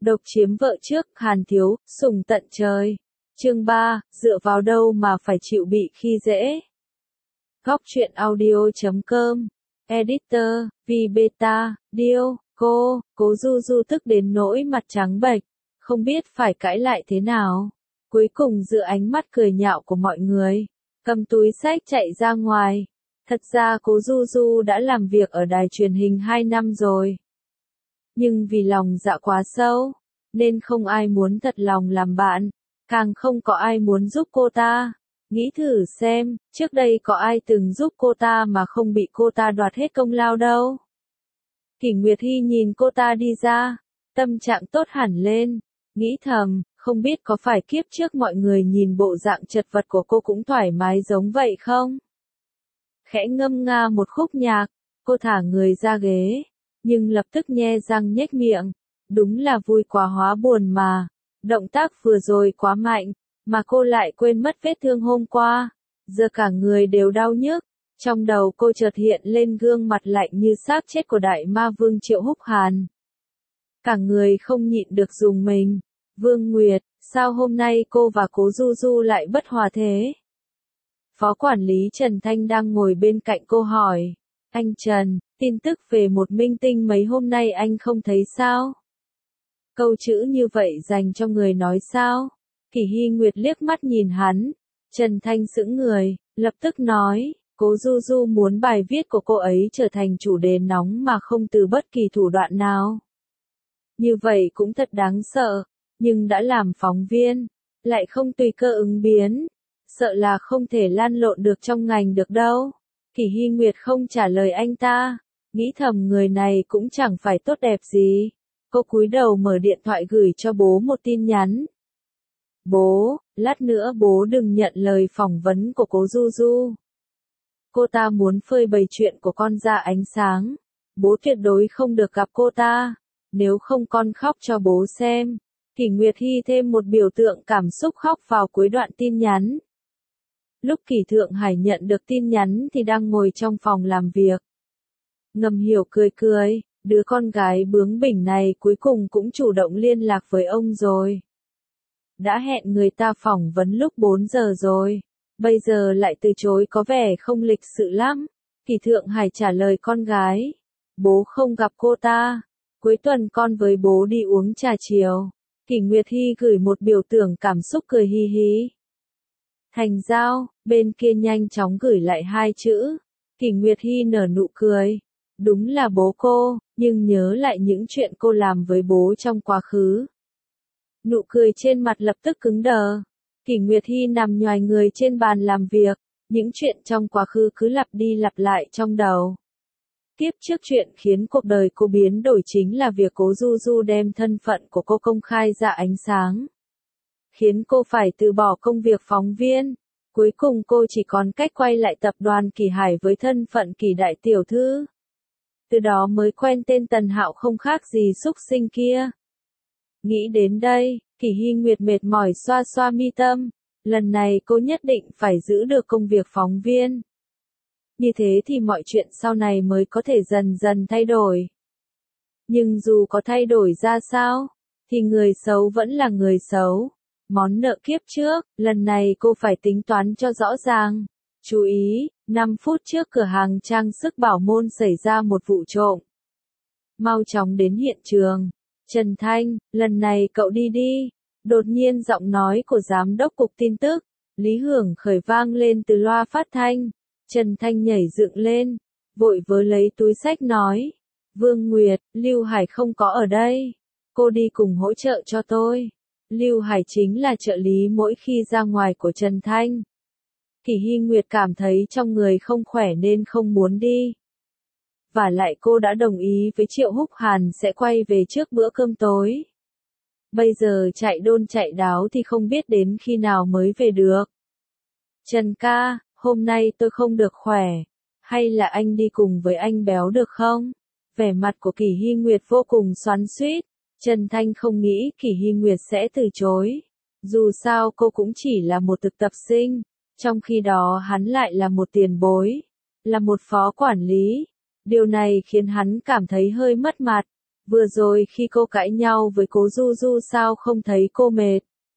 Độc chiếm vợ trước, Hàn Thiếu, sủng tận trời. Chương 3, dựa vào đâu mà phải chịu bị khi dễ. Góc truyện audio.com. Editor, Vbeta, Dio, Cố Du Du tức đến nỗi mặt trắng bệch, không biết phải cãi lại thế nào. Cuối cùng giữa ánh mắt cười nhạo của mọi người, cầm túi xách chạy ra ngoài. Thật ra Cố Du Du đã làm việc ở đài truyền hình 2 năm rồi. Nhưng vì lòng dạ quá sâu, nên không ai muốn thật lòng làm bạn, càng không có ai muốn giúp cô ta. Nghĩ thử xem, trước đây có ai từng giúp cô ta mà không bị cô ta đoạt hết công lao đâu. Kỷ Nguyệt Hy nhìn cô ta đi ra, tâm trạng tốt hẳn lên, nghĩ thầm, không biết có phải kiếp trước mọi người nhìn bộ dạng chật vật của cô cũng thoải mái giống vậy không? Khẽ ngâm nga một khúc nhạc, cô thả người ra ghế, nhưng lập tức nhe răng nhếch miệng, đúng là vui quá hóa buồn mà, động tác vừa rồi quá mạnh, mà cô lại quên mất vết thương hôm qua, giờ cả người đều đau nhức, trong đầu cô chợt hiện lên gương mặt lạnh như xác chết của đại ma vương Triệu Húc Hàn. Cả người không nhịn được rùng mình, Vương Nguyệt, sao hôm nay cô và Cố Du Du lại bất hòa thế? Phó quản lý Trần Thanh đang ngồi bên cạnh cô hỏi, anh Trần, tin tức về một minh tinh mấy hôm nay anh không thấy sao? Câu chữ như vậy dành cho người nói sao? Kỷ Hy Nguyệt liếc mắt nhìn hắn, Trần Thanh sững người, lập tức nói, Cố Du Du muốn bài viết của cô ấy trở thành chủ đề nóng mà không từ bất kỳ thủ đoạn nào. Như vậy cũng thật đáng sợ, nhưng đã làm phóng viên, lại không tùy cơ ứng biến, sợ là không thể lan lộn được trong ngành được đâu. Kỷ Hy Nguyệt không trả lời anh ta, nghĩ thầm người này cũng chẳng phải tốt đẹp gì. Cô cúi đầu mở điện thoại gửi cho bố một tin nhắn. Bố, lát nữa bố đừng nhận lời phỏng vấn của Cố Du Du. Cô ta muốn phơi bày chuyện của con ra ánh sáng. Bố tuyệt đối không được gặp cô ta. Nếu không con khóc cho bố xem. Kỷ Nguyệt Hy thêm một biểu tượng cảm xúc khóc vào cuối đoạn tin nhắn. Lúc Kỷ Thượng Hải nhận được tin nhắn thì đang ngồi trong phòng làm việc. Ngầm Hiểu cười cười, đứa con gái bướng bỉnh này cuối cùng cũng chủ động liên lạc với ông rồi. Đã hẹn người ta phỏng vấn lúc 4 giờ rồi, bây giờ lại từ chối có vẻ không lịch sự lắm. Kỷ Thượng Hải trả lời con gái, bố không gặp cô ta, cuối tuần con với bố đi uống trà chiều. Kỷ Nguyệt Hy gửi một biểu tượng cảm xúc cười hi hí. Thành giao, bên kia nhanh chóng gửi lại 2 chữ. Kỷ Nguyệt Hy nở nụ cười. Đúng là bố cô, nhưng nhớ lại những chuyện cô làm với bố trong quá khứ. Nụ cười trên mặt lập tức cứng đờ. Kỷ Nguyệt Hy nằm nhoài người trên bàn làm việc, những chuyện trong quá khứ cứ lặp đi lặp lại trong đầu. Tiếp trước chuyện khiến cuộc đời cô biến đổi chính là việc Cố Du Du đem thân phận của cô công khai ra ánh sáng. Khiến cô phải từ bỏ công việc phóng viên. Cuối cùng cô chỉ còn cách quay lại tập đoàn Kỷ Hải với thân phận Kỷ đại tiểu thư. Từ đó mới quen tên Tần Hạo không khác gì xúc sinh kia. Nghĩ đến đây, Kỷ Hy Nguyệt mệt mỏi xoa xoa mi tâm. Lần này cô nhất định phải giữ được công việc phóng viên. Như thế thì mọi chuyện sau này mới có thể dần dần thay đổi. Nhưng dù có thay đổi ra sao, thì người xấu vẫn là người xấu. Món nợ kiếp trước, lần này cô phải tính toán cho rõ ràng. Chú ý, 5 phút trước cửa hàng trang sức Bảo Môn xảy ra một vụ trộm. Mau chóng đến hiện trường. Trần Thanh, lần này cậu đi đi. Đột nhiên giọng nói của giám đốc cục tin tức, Lý Hưởng khởi vang lên từ loa phát thanh. Trần Thanh nhảy dựng lên, vội vớ lấy túi xách nói. Vương Nguyệt, Lưu Hải không có ở đây. Cô đi cùng hỗ trợ cho tôi. Lưu Hải chính là trợ lý mỗi khi ra ngoài của Trần Thanh. Kỷ Hy Nguyệt cảm thấy trong người không khỏe nên không muốn đi. Và lại cô đã đồng ý với Triệu Húc Hàn sẽ quay về trước bữa cơm tối. Bây giờ chạy đôn chạy đáo thì không biết đến khi nào mới về được. Trần ca, hôm nay tôi không được khỏe. Hay là anh đi cùng với anh béo được không? Vẻ mặt của Kỷ Hy Nguyệt vô cùng xoắn xuýt. Trần Thanh không nghĩ Kỷ Hy Nguyệt sẽ từ chối. Dù sao cô cũng chỉ là một thực tập sinh. Trong khi đó hắn lại là một tiền bối. Là một phó quản lý. Điều này khiến hắn cảm thấy hơi mất mặt. Vừa rồi khi cô cãi nhau với cố Du Du sao không thấy cô mệt?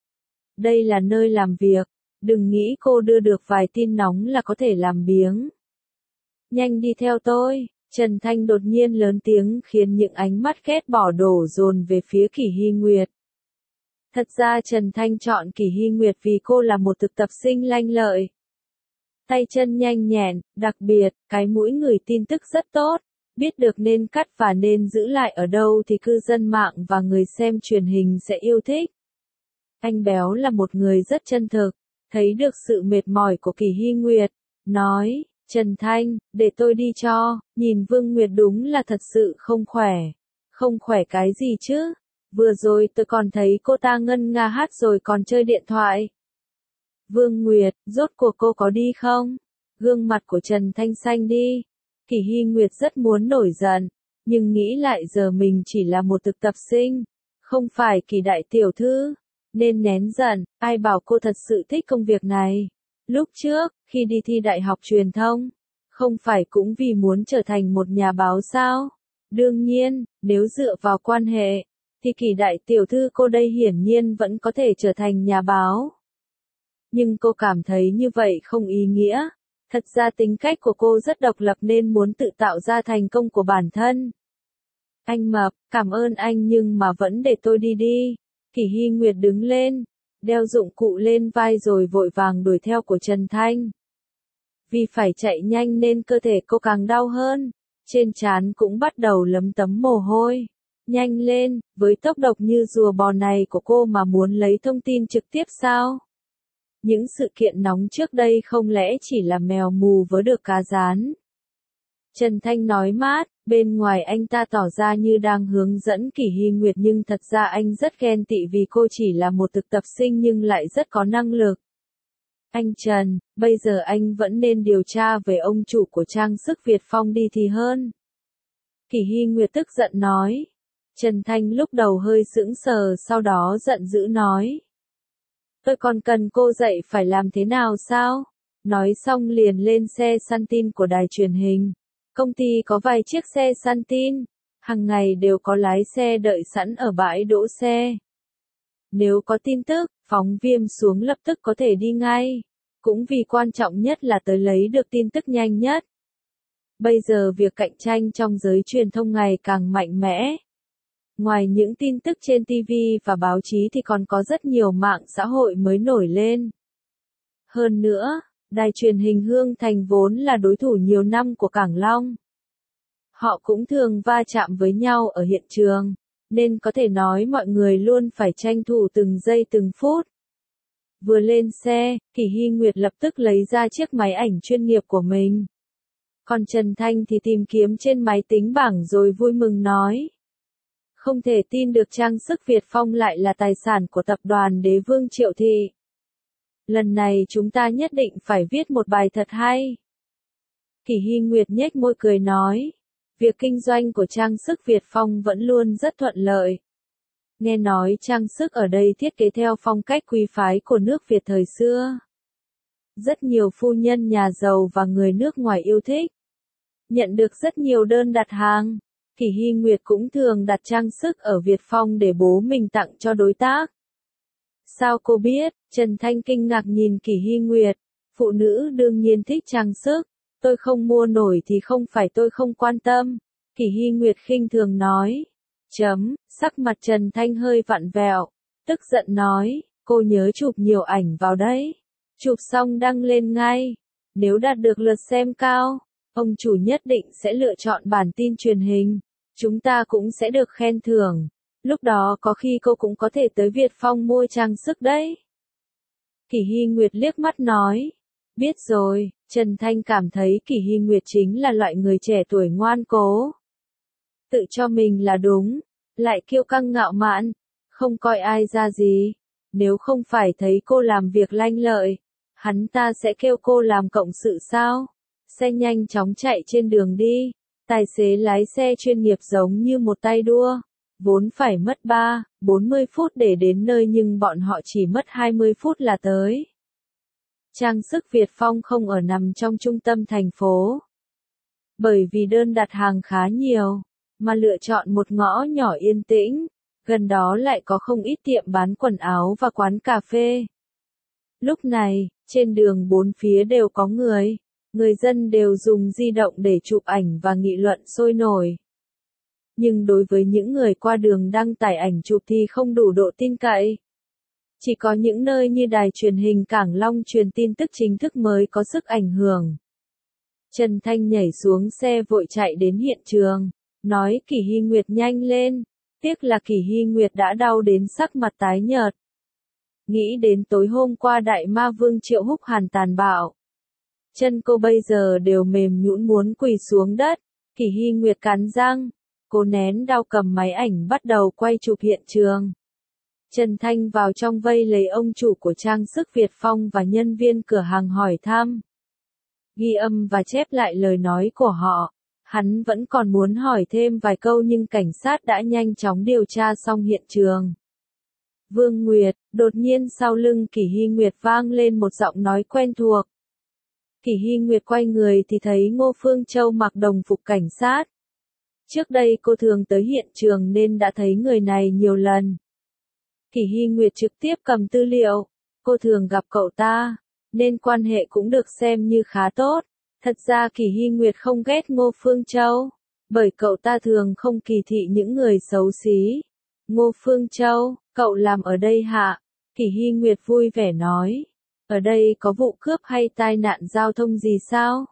Đây là nơi làm việc, đừng nghĩ cô đưa được vài tin nóng là có thể làm biếng. Nhanh đi theo tôi, Trần Thanh đột nhiên lớn tiếng khiến những ánh mắt ghét bỏ đổ dồn về phía Kỷ Hy Nguyệt. Thật ra Trần Thanh chọn Kỷ Hy Nguyệt vì cô là một thực tập sinh lanh lợi. Tay chân nhanh nhẹn, đặc biệt, cái mũi ngửi tin tức rất tốt, biết được nên cắt và nên giữ lại ở đâu thì cư dân mạng và người xem truyền hình sẽ yêu thích. Anh Béo là một người rất chân thực, thấy được sự mệt mỏi của Kỷ Hy Nguyệt, nói, Trần Thanh, để tôi đi cho, nhìn Vương Nguyệt đúng là thật sự không khỏe. Không khỏe cái gì chứ? Vừa rồi tôi còn thấy cô ta ngân nga hát rồi còn chơi điện thoại. Vương Nguyệt, rốt cuộc cô có đi không? Gương mặt của Trần Thanh xanh đi. Kỷ Hy Nguyệt rất muốn nổi giận, nhưng nghĩ lại giờ mình chỉ là một thực tập sinh, không phải Kỷ đại tiểu thư, nên nén giận, ai bảo cô thật sự thích công việc này. Lúc trước, khi đi thi đại học truyền thông, không phải cũng vì muốn trở thành một nhà báo sao? Đương nhiên, nếu dựa vào quan hệ, thì Kỷ đại tiểu thư cô đây hiển nhiên vẫn có thể trở thành nhà báo. Nhưng cô cảm thấy như vậy không ý nghĩa. Thật ra tính cách của cô rất độc lập nên muốn tự tạo ra thành công của bản thân. Anh Mập, cảm ơn anh nhưng mà vẫn để tôi đi đi. Kỷ Hy Nguyệt đứng lên, đeo dụng cụ lên vai rồi vội vàng đuổi theo của Trần Thanh. Vì phải chạy nhanh nên cơ thể cô càng đau hơn, trên trán cũng bắt đầu lấm tấm mồ hôi. Nhanh lên, với tốc độ như rùa bò này của cô mà muốn lấy thông tin trực tiếp sao? Những sự kiện nóng trước đây không lẽ chỉ là mèo mù vớ được cá rán. Trần Thanh nói mát, bên ngoài anh ta tỏ ra như đang hướng dẫn Kỷ Hy Nguyệt nhưng thật ra anh rất ghen tị vì cô chỉ là một thực tập sinh nhưng lại rất có năng lực. Anh Trần, bây giờ anh vẫn nên điều tra về ông chủ của trang sức Việt Phong đi thì hơn. Kỷ Hy Nguyệt tức giận nói. Trần Thanh lúc đầu hơi sững sờ sau đó giận dữ nói. Tôi còn cần cô dạy phải làm thế nào sao? Nói xong liền lên xe săn tin của đài truyền hình. Công ty có vài chiếc xe săn tin, hàng ngày đều có lái xe đợi sẵn ở bãi đỗ xe. Nếu có tin tức, phóng viên xuống lập tức có thể đi ngay. Cũng vì quan trọng nhất là tới lấy được tin tức nhanh nhất. Bây giờ việc cạnh tranh trong giới truyền thông ngày càng mạnh mẽ. Ngoài những tin tức trên TV và báo chí thì còn có rất nhiều mạng xã hội mới nổi lên. Hơn nữa, đài truyền hình Hương Thành vốn là đối thủ nhiều năm của Cảng Long. Họ cũng thường va chạm với nhau ở hiện trường, nên có thể nói mọi người luôn phải tranh thủ từng giây từng phút. Vừa lên xe, Kỷ Hy Nguyệt lập tức lấy ra chiếc máy ảnh chuyên nghiệp của mình. Còn Trần Thanh thì tìm kiếm trên máy tính bảng rồi vui mừng nói. Không thể tin được trang sức Việt Phong lại là tài sản của tập đoàn Đế Vương Triệu Thị. Lần này chúng ta nhất định phải viết một bài thật hay. Kỷ Hy Nguyệt nhếch môi cười nói. Việc kinh doanh của trang sức Việt Phong vẫn luôn rất thuận lợi. Nghe nói trang sức ở đây thiết kế theo phong cách quý phái của nước Việt thời xưa. Rất nhiều phu nhân nhà giàu và người nước ngoài yêu thích. Nhận được rất nhiều đơn đặt hàng. Kỷ Hy Nguyệt cũng thường đặt trang sức ở Việt Phong để bố mình tặng cho đối tác. Sao cô biết? Trần Thanh kinh ngạc nhìn Kỷ Hy Nguyệt. Phụ nữ đương nhiên thích trang sức. Tôi không mua nổi thì không phải tôi không quan tâm. Kỷ Hy Nguyệt khinh thường nói. Sắc mặt Trần Thanh hơi vặn vẹo. Tức giận nói, cô nhớ chụp nhiều ảnh vào đấy. Chụp xong đăng lên ngay. Nếu đạt được lượt xem cao, ông chủ nhất định sẽ lựa chọn bản tin truyền hình. Chúng ta cũng sẽ được khen thưởng. Lúc đó có khi cô cũng có thể tới Việt Phong mua trang sức đấy. Kỷ Hy Nguyệt liếc mắt nói. Biết rồi, Trần Thanh cảm thấy Kỷ Hy Nguyệt chính là loại người trẻ tuổi ngoan cố. Tự cho mình là đúng, lại kiêu căng ngạo mạn, không coi ai ra gì. Nếu không phải thấy cô làm việc lanh lợi, hắn ta sẽ kêu cô làm cộng sự sao? Xe nhanh chóng chạy trên đường đi. Tài xế lái xe chuyên nghiệp giống như một tay đua. Vốn phải mất 40 phút để đến nơi nhưng bọn họ chỉ mất 20 phút là tới. Trang sức Việt Phong không ở nằm trong trung tâm thành phố. Bởi vì đơn đặt hàng khá nhiều, mà lựa chọn một ngõ nhỏ yên tĩnh, gần đó lại có không ít tiệm bán quần áo và quán cà phê. Lúc này, trên đường bốn phía đều có người dân đều dùng di động để chụp ảnh và nghị luận sôi nổi. Nhưng đối với những người qua đường đăng tải ảnh chụp thì không đủ độ tin cậy. Chỉ có những nơi như đài truyền hình Cảng Long truyền tin tức chính thức mới có sức ảnh hưởng. Trần Thanh nhảy xuống xe vội chạy đến hiện trường, nói Kỷ Hy Nguyệt nhanh lên, tiếc là Kỷ Hy Nguyệt đã đau đến sắc mặt tái nhợt. Nghĩ đến tối hôm qua đại ma vương Triệu Húc Hàn tàn bạo. Chân cô bây giờ đều mềm nhũn muốn quỳ xuống đất, Kỷ Hy Nguyệt cắn răng, cô nén đau cầm máy ảnh bắt đầu quay chụp hiện trường. Trần Thanh vào trong vây lấy ông chủ của trang sức Việt Phong và nhân viên cửa hàng hỏi thăm. Ghi âm và chép lại lời nói của họ. Hắn vẫn còn muốn hỏi thêm vài câu nhưng cảnh sát đã nhanh chóng điều tra xong hiện trường. Vương Nguyệt, đột nhiên sau lưng Kỷ Hy Nguyệt vang lên một giọng nói quen thuộc. Kỷ Hy Nguyệt quay người thì thấy Ngô Phương Châu mặc đồng phục cảnh sát. Trước đây cô thường tới hiện trường nên đã thấy người này nhiều lần. Kỷ Hy Nguyệt trực tiếp cầm tư liệu, cô thường gặp cậu ta, nên quan hệ cũng được xem như khá tốt. Thật ra Kỷ Hy Nguyệt không ghét Ngô Phương Châu, bởi cậu ta thường không kỳ thị những người xấu xí. Ngô Phương Châu, cậu làm ở đây hả? Kỷ Hy Nguyệt vui vẻ nói. Ở đây có vụ cướp hay tai nạn giao thông gì sao?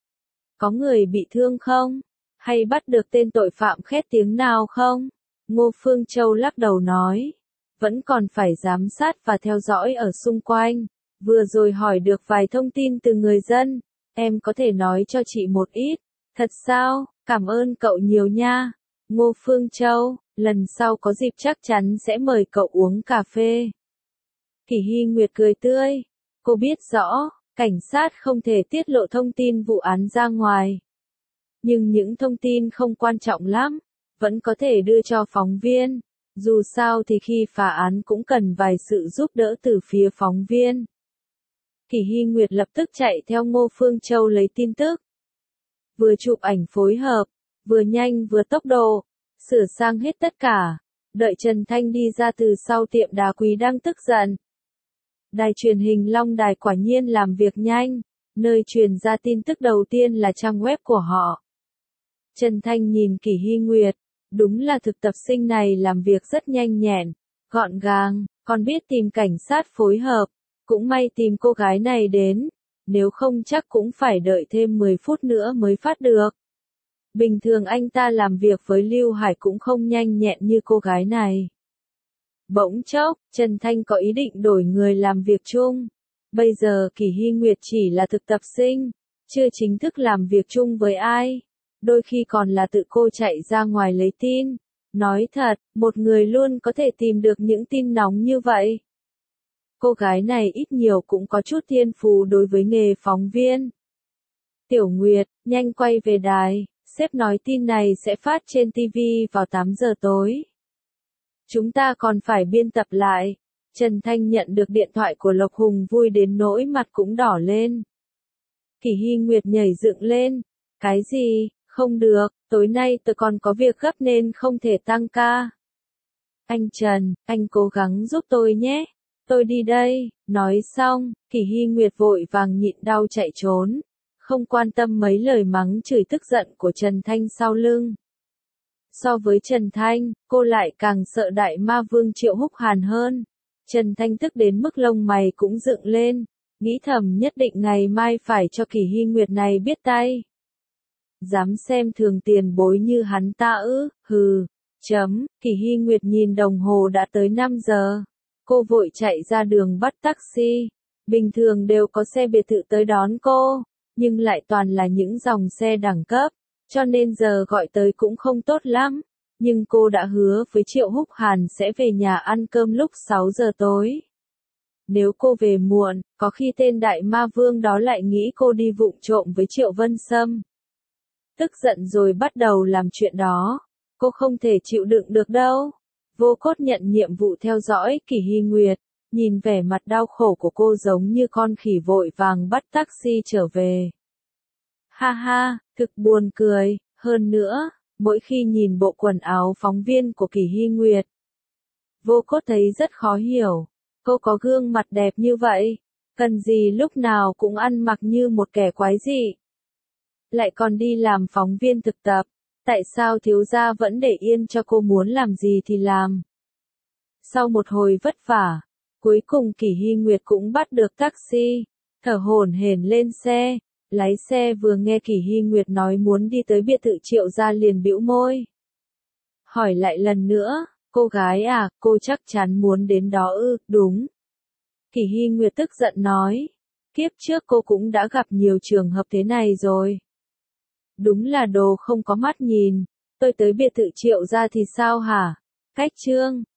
Có người bị thương không? Hay bắt được tên tội phạm khét tiếng nào không? Ngô Phương Châu lắc đầu nói. Vẫn còn phải giám sát và theo dõi ở xung quanh. Vừa rồi hỏi được vài thông tin từ người dân. Em có thể nói cho chị một ít. Thật sao? Cảm ơn cậu nhiều nha. Ngô Phương Châu, lần sau có dịp chắc chắn sẽ mời cậu uống cà phê. Kỷ Hy Nguyệt cười tươi. Cô biết rõ, cảnh sát không thể tiết lộ thông tin vụ án ra ngoài. Nhưng những thông tin không quan trọng lắm, vẫn có thể đưa cho phóng viên. Dù sao thì khi phá án cũng cần vài sự giúp đỡ từ phía phóng viên. Kỷ Hy Nguyệt lập tức chạy theo Ngô Phương Châu lấy tin tức. Vừa chụp ảnh phối hợp, vừa nhanh vừa tốc độ, sửa sang hết tất cả. Đợi Trần Thanh đi ra từ sau tiệm đá quý đang tức giận. Đài truyền hình Long Đài quả nhiên làm việc nhanh, nơi truyền ra tin tức đầu tiên là trang web của họ. Trần Thanh nhìn Kỷ Hy Nguyệt, đúng là thực tập sinh này làm việc rất nhanh nhẹn, gọn gàng, còn biết tìm cảnh sát phối hợp, cũng may tìm cô gái này đến, nếu không chắc cũng phải đợi thêm 10 phút nữa mới phát được. Bình thường anh ta làm việc với Lưu Hải cũng không nhanh nhẹn như cô gái này. Bỗng chốc, Trần Thanh có ý định đổi người làm việc chung. Bây giờ Kỷ Hy Nguyệt chỉ là thực tập sinh, chưa chính thức làm việc chung với ai. Đôi khi còn là tự cô chạy ra ngoài lấy tin. Nói thật, một người luôn có thể tìm được những tin nóng như vậy. Cô gái này ít nhiều cũng có chút thiên phú đối với nghề phóng viên. Tiểu Nguyệt, nhanh quay về đài, sếp nói tin này sẽ phát trên TV vào 8 giờ tối. Chúng ta còn phải biên tập lại. Trần Thanh nhận được điện thoại của Lộc Hùng vui đến nỗi mặt cũng đỏ lên. Kỷ Hy Nguyệt nhảy dựng lên. Cái gì? Không được, tối nay tôi còn có việc gấp nên không thể tăng ca. Anh Trần, anh cố gắng giúp tôi nhé. Tôi đi đây. Nói xong, Kỷ Hy Nguyệt vội vàng nhịn đau chạy trốn. Không quan tâm mấy lời mắng chửi tức giận của Trần Thanh sau lưng. So với Trần Thanh, cô lại càng sợ đại ma vương Triệu Húc Hàn hơn. Trần Thanh tức đến mức lông mày cũng dựng lên, nghĩ thầm nhất định ngày mai phải cho Kỷ Hy Nguyệt này biết tay. Dám xem thường tiền bối như hắn ta ư, hừ, Kỷ Hy Nguyệt nhìn đồng hồ đã tới 5 giờ. Cô vội chạy ra đường bắt taxi. Bình thường đều có xe biệt thự tới đón cô, nhưng lại toàn là những dòng xe đẳng cấp. Cho nên giờ gọi tới cũng không tốt lắm, nhưng cô đã hứa với Triệu Húc Hàn sẽ về nhà ăn cơm lúc 6 giờ tối. Nếu cô về muộn, có khi tên đại ma vương đó lại nghĩ cô đi vụng trộm với Triệu Vân Sâm. Tức giận rồi bắt đầu làm chuyện đó, cô không thể chịu đựng được đâu. Vô Cốt nhận nhiệm vụ theo dõi Kỷ Hy Nguyệt, nhìn vẻ mặt đau khổ của cô giống như con khỉ vội vàng bắt taxi trở về. Ha ha, thực buồn cười, hơn nữa, mỗi khi nhìn bộ quần áo phóng viên của Kỷ Hy Nguyệt. Vô Cốt thấy rất khó hiểu, cô có gương mặt đẹp như vậy, cần gì lúc nào cũng ăn mặc như một kẻ quái dị. Lại còn đi làm phóng viên thực tập, tại sao thiếu gia vẫn để yên cho cô muốn làm gì thì làm. Sau một hồi vất vả, cuối cùng Kỷ Hy Nguyệt cũng bắt được taxi, thở hổn hển lên xe. Lái xe vừa nghe Kỷ Hy Nguyệt nói muốn đi tới biệt thự Triệu gia liền bĩu môi. Hỏi lại lần nữa, cô gái à, cô chắc chắn muốn đến đó ư? Đúng. Kỷ Hy Nguyệt tức giận nói, kiếp trước cô cũng đã gặp nhiều trường hợp thế này rồi. Đúng là đồ không có mắt nhìn, tôi tới biệt thự Triệu gia thì sao hả? Cách chương